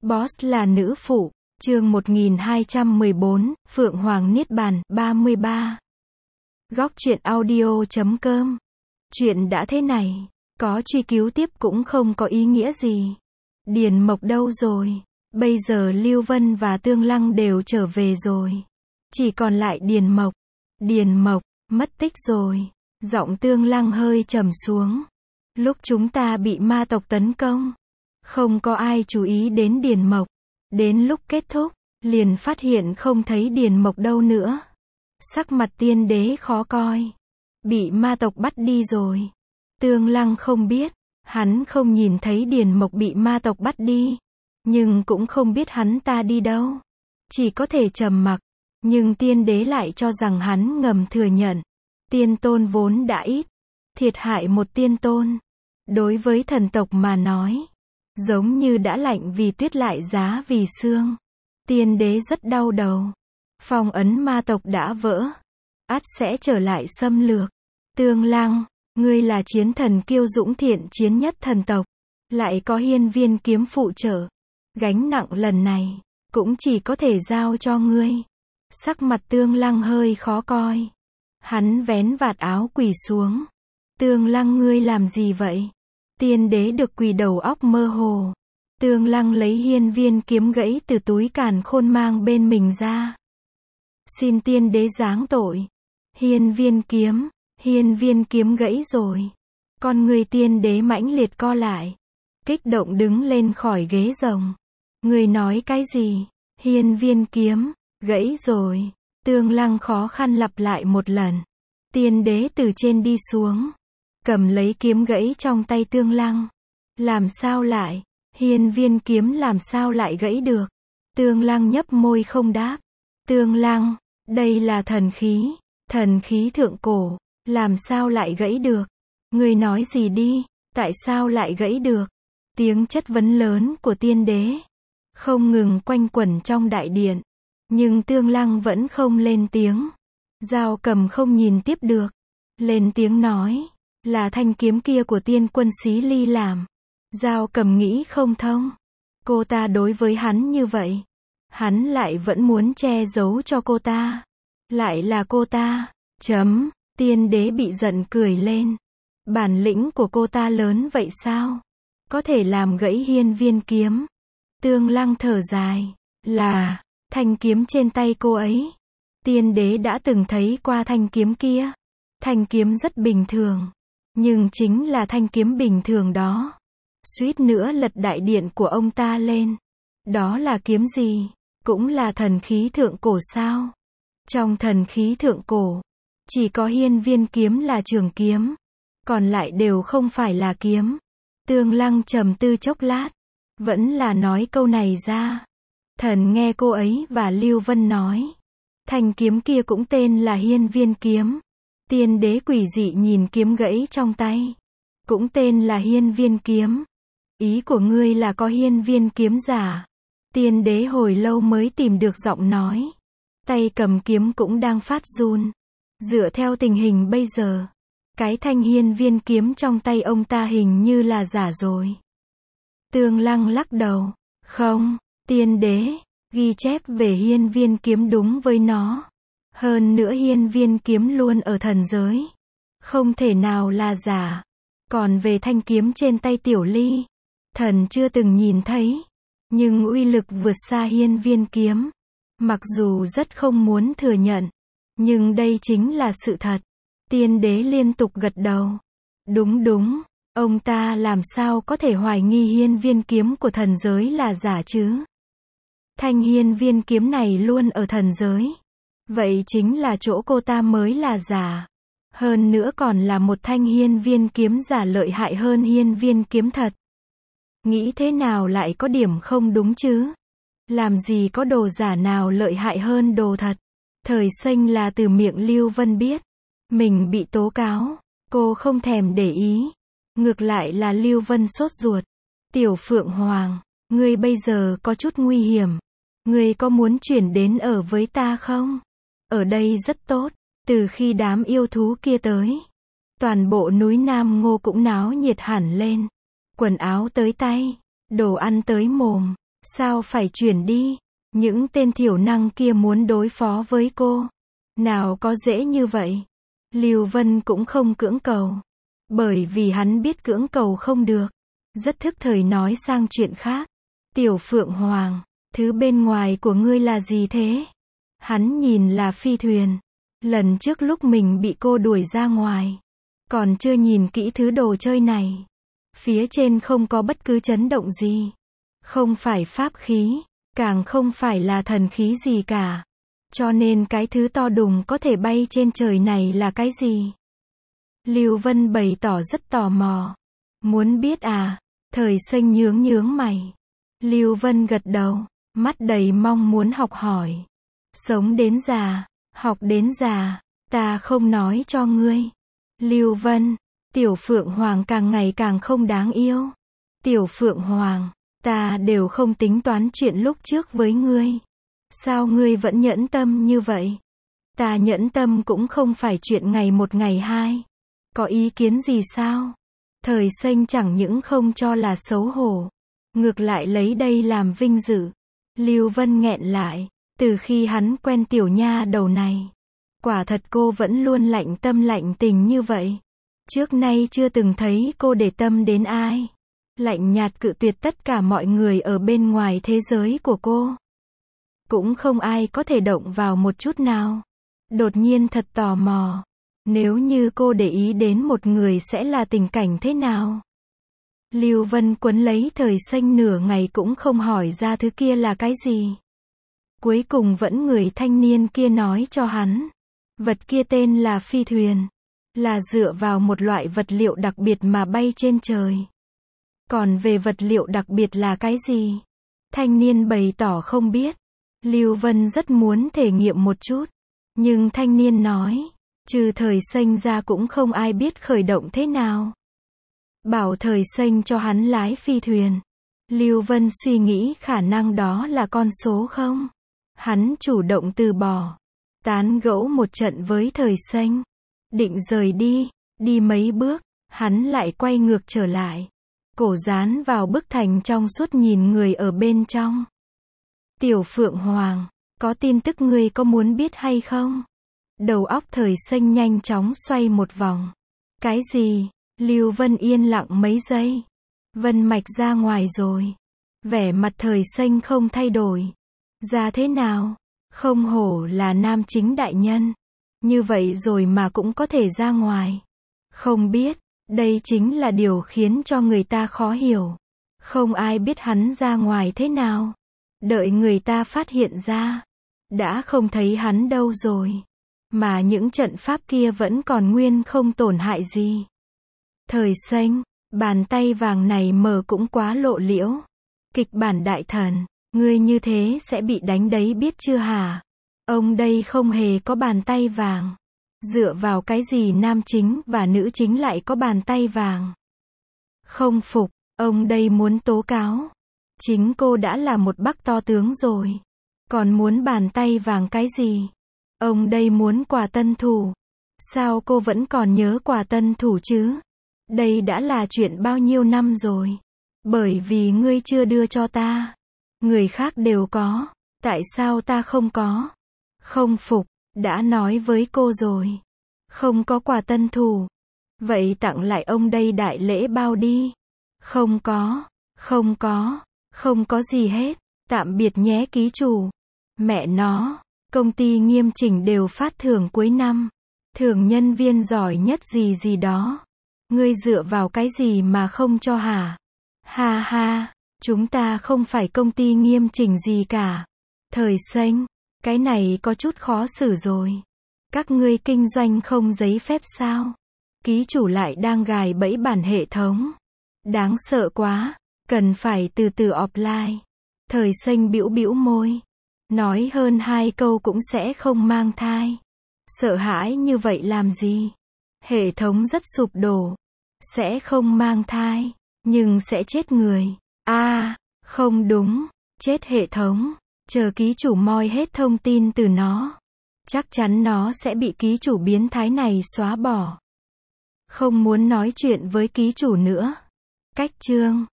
Boss là nữ phụ. Chương 1214, Phượng Hoàng Niết Bàn, 33. Góc truyện audio.com. Chuyện đã thế này, có truy cứu tiếp cũng không có ý nghĩa gì. Điền Mộc đâu rồi? Bây giờ Lưu Vân và Tương Lăng đều trở về rồi. Chỉ còn lại Điền Mộc. Điền Mộc, mất tích rồi. Giọng Tương Lăng hơi trầm xuống. Lúc chúng ta bị ma tộc tấn công, không có ai chú ý đến Điền Mộc. Đến lúc kết thúc, liền phát hiện không thấy Điền Mộc đâu nữa. Sắc mặt tiên đế khó coi. Bị ma tộc bắt đi rồi. Tương Lăng không biết, hắn không nhìn thấy Điền Mộc bị ma tộc bắt đi, nhưng cũng không biết hắn ta đi đâu. Chỉ có thể trầm mặc, nhưng tiên đế lại cho rằng hắn ngầm thừa nhận. Tiên tôn vốn đã ít, thiệt hại một tiên tôn, đối với thần tộc mà nói, giống như đã lạnh vì tuyết lại giá vì xương. Tiên đế rất đau đầu. Phong ấn ma tộc đã vỡ, ắt sẽ trở lại xâm lược. Tương Lăng, ngươi là chiến thần kiêu dũng thiện chiến nhất thần tộc, lại có hiên viên kiếm phụ trợ. Gánh nặng lần này, cũng chỉ có thể giao cho ngươi. Sắc mặt Tương Lăng hơi khó coi. Hắn vén vạt áo quỳ xuống. Tương Lăng ngươi làm gì vậy? Tiên đế được quỳ đầu óc mơ hồ. Tương Lăng lấy hiên viên kiếm gãy từ túi càn khôn mang bên mình ra. Xin tiên đế giáng tội. Hiên viên kiếm gãy rồi. Con người tiên đế mãnh liệt co lại. Kích động đứng lên khỏi ghế rồng. Người nói cái gì? Hiên viên kiếm, gãy rồi. Tương Lăng khó khăn lặp lại một lần. Tiên đế từ trên đi xuống, cầm lấy kiếm gãy trong tay Tương Lăng. Làm sao lại? Hiên viên kiếm làm sao lại gãy được? Tương Lăng nhấp môi không đáp. Tương Lăng, đây là thần khí thượng cổ, làm sao lại gãy được? Người nói gì đi, tại sao lại gãy được? Tiếng chất vấn lớn của tiên đế không ngừng quanh quẩn trong đại điện, nhưng Tương Lăng vẫn không lên tiếng. Dao Cầm không nhìn tiếp được, lên tiếng nói, là thanh kiếm kia của tiên quân Xí Ly làm. Dao Cầm nghĩ không thông, cô ta đối với hắn như vậy, hắn lại vẫn muốn che giấu cho cô ta. Lại là cô ta, tiên đế bị giận cười lên. Bản lĩnh của cô ta lớn vậy sao? Có thể làm gãy hiên viên kiếm. Tương Lăng thở dài, là thanh kiếm trên tay cô ấy. Tiên đế đã từng thấy qua thanh kiếm kia. Thanh kiếm rất bình thường, nhưng chính là thanh kiếm bình thường đó, suýt nữa lật đại điện của ông ta lên. Đó là kiếm gì? Cũng là thần khí thượng cổ sao? Trong thần khí thượng cổ, chỉ có hiên viên kiếm là trường kiếm, còn lại đều không phải là kiếm. Tương Lăng trầm tư chốc lát, vẫn là nói câu này ra. Thần nghe cô ấy và Lưu Vân nói, thanh kiếm kia cũng tên là hiên viên kiếm. Tiên đế quỷ dị nhìn kiếm gãy trong tay, cũng tên là hiên viên kiếm. Ý của ngươi là có hiên viên kiếm giả? Tiên đế hồi lâu mới tìm được giọng nói. Tay cầm kiếm cũng đang phát run. Dựa theo tình hình bây giờ, cái thanh hiên viên kiếm trong tay ông ta hình như là giả rồi. Tương Lăng lắc đầu. Không, tiên đế, ghi chép về hiên viên kiếm đúng với nó. Hơn nữa hiên viên kiếm luôn ở thần giới, không thể nào là giả. Còn về thanh kiếm trên tay Tiểu Ly, thần chưa từng nhìn thấy, nhưng uy lực vượt xa hiên viên kiếm. Mặc dù rất không muốn thừa nhận, nhưng đây chính là sự thật. Tiên đế liên tục gật đầu. Đúng, ông ta làm sao có thể hoài nghi hiên viên kiếm của thần giới là giả chứ? Thanh hiên viên kiếm này luôn ở thần giới, vậy chính là chỗ cô ta mới là giả. Hơn nữa còn là một thanh hiên viên kiếm giả lợi hại hơn hiên viên kiếm thật. Nghĩ thế nào lại có điểm không đúng chứ? Làm gì có đồ giả nào lợi hại hơn đồ thật? Thời xanh là từ miệng Lưu Vân biết mình bị tố cáo, cô không thèm để ý. Ngược lại là Lưu Vân sốt ruột. Tiểu Phượng Hoàng, ngươi bây giờ có chút nguy hiểm. Ngươi có muốn chuyển đến ở với ta không? Ở đây rất tốt. Từ khi đám yêu thú kia tới, toàn bộ núi Nam Ngô cũng náo nhiệt hẳn lên. Quần áo tới tay, đồ ăn tới mồm, Sao phải chuyển đi? Những tên thiểu năng kia muốn đối phó với cô. Nào có dễ như vậy. Lưu Vân cũng không cưỡng cầu. Bởi vì hắn biết cưỡng cầu không được. Rất thức thời nói sang chuyện khác. Tiểu Phượng Hoàng, thứ bên ngoài của ngươi là gì thế? Hắn nhìn là phi thuyền. Lần trước lúc mình bị cô đuổi ra ngoài, còn chưa nhìn kỹ thứ đồ chơi này. Phía trên không có bất cứ chấn động gì. Không phải pháp khí, càng không phải là thần khí gì cả. Cho nên cái thứ to đùng có thể bay trên trời này là cái gì? Lưu Vân bày tỏ rất tò mò. Muốn biết à? Thời Xanh nhướng nhướng mày. Lưu Vân gật đầu, mắt đầy mong muốn học hỏi. Sống đến già, học đến già, ta không nói cho ngươi. Lưu Vân, Tiểu Phượng Hoàng càng ngày càng không đáng yêu. Tiểu Phượng Hoàng, ta đều không tính toán chuyện lúc trước với ngươi. Sao ngươi vẫn nhẫn tâm như vậy? Ta nhẫn tâm cũng không phải chuyện ngày một ngày hai. Có ý kiến gì sao? Thời Xanh chẳng những không cho là xấu hổ, ngược lại lấy đây làm vinh dự. Lưu Vân nghẹn lại, từ khi hắn quen tiểu nha đầu này, quả thật cô vẫn luôn lạnh tâm lạnh tình như vậy. Trước nay chưa từng thấy cô để tâm đến ai. Lạnh nhạt cự tuyệt tất cả mọi người ở bên ngoài thế giới của cô. Cũng không ai có thể động vào một chút nào. Đột nhiên thật tò mò. Nếu như cô để ý đến một người sẽ là tình cảnh thế nào? Lưu Vân quấn lấy Thời Xanh nửa ngày cũng không hỏi ra thứ kia là cái gì. Cuối cùng vẫn người thanh niên kia nói cho hắn. Vật kia tên là phi thuyền. Là dựa vào một loại vật liệu đặc biệt mà bay trên trời. Còn về vật liệu đặc biệt là cái gì? Thanh niên bày tỏ không biết. Lưu Vân rất muốn thể nghiệm một chút. Nhưng thanh niên nói, trừ Thời Xanh ra cũng không ai biết khởi động thế nào. Bảo Thời Xanh cho hắn lái phi thuyền. Lưu Vân suy nghĩ khả năng đó là con số không? Hắn chủ động từ bỏ. Tán gẫu một trận với Thời Xanh. Định rời đi, đi mấy bước, hắn lại quay ngược trở lại. Cổ dán vào bức thành trong suốt nhìn người ở bên trong. Tiểu Phượng Hoàng, có tin tức ngươi có muốn biết hay không? Đầu óc Thời Xanh nhanh chóng xoay một vòng. Cái gì? Lưu Vân yên lặng mấy giây. Vân Mạch ra ngoài rồi. Vẻ mặt Thời Xanh không thay đổi. Ra thế nào? Không hổ là nam chính đại nhân. Như vậy rồi mà cũng có thể ra ngoài. Không biết, đây chính là điều khiến cho người ta khó hiểu. Không ai biết hắn ra ngoài thế nào. Đợi người ta phát hiện ra, đã không thấy hắn đâu rồi. Mà những trận pháp kia vẫn còn nguyên không tổn hại gì. Thời Xanh, bàn tay vàng này mở cũng quá lộ liễu. Kịch bản đại thần, ngươi như thế sẽ bị đánh đấy biết chưa hả? Ông đây không hề có bàn tay vàng. Dựa vào cái gì nam chính và nữ chính lại có bàn tay vàng? Không phục, ông đây muốn tố cáo. Chính cô đã là một bác to tướng rồi. Còn muốn bàn tay vàng cái gì? Ông đây muốn quà tân thủ. Sao cô vẫn còn nhớ quà tân thủ chứ? Đây đã là chuyện bao nhiêu năm rồi. Bởi vì ngươi chưa đưa cho ta. Người khác đều có. Tại sao ta không có? Không phục, đã nói với cô rồi. Không có quà tân thủ. Vậy tặng lại ông đây đại lễ bao đi. Không có, không có, không có gì hết. Tạm biệt nhé ký chủ. Mẹ nó, công ty Nghiêm Chỉnh đều phát thưởng cuối năm. Thưởng nhân viên giỏi nhất gì gì đó. Ngươi dựa vào cái gì mà không cho hả? Ha ha, chúng ta không phải công ty Nghiêm Chỉnh gì cả. Thời Xanh, cái này có chút khó xử rồi. Các ngươi kinh doanh không giấy phép sao? Ký chủ lại đang gài bẫy bản hệ thống. Đáng sợ quá, cần phải từ từ offline. Thời Xanh bĩu bĩu môi. Nói hơn 2 câu cũng sẽ không mang thai. Sợ hãi như vậy làm gì? Hệ thống rất sụp đổ. Sẽ không mang thai, nhưng sẽ chết người. Không đúng, chết hệ thống. Chờ ký chủ moi hết thông tin từ nó. Chắc chắn nó sẽ bị ký chủ biến thái này xóa bỏ. Không muốn nói chuyện với ký chủ nữa. Cách chương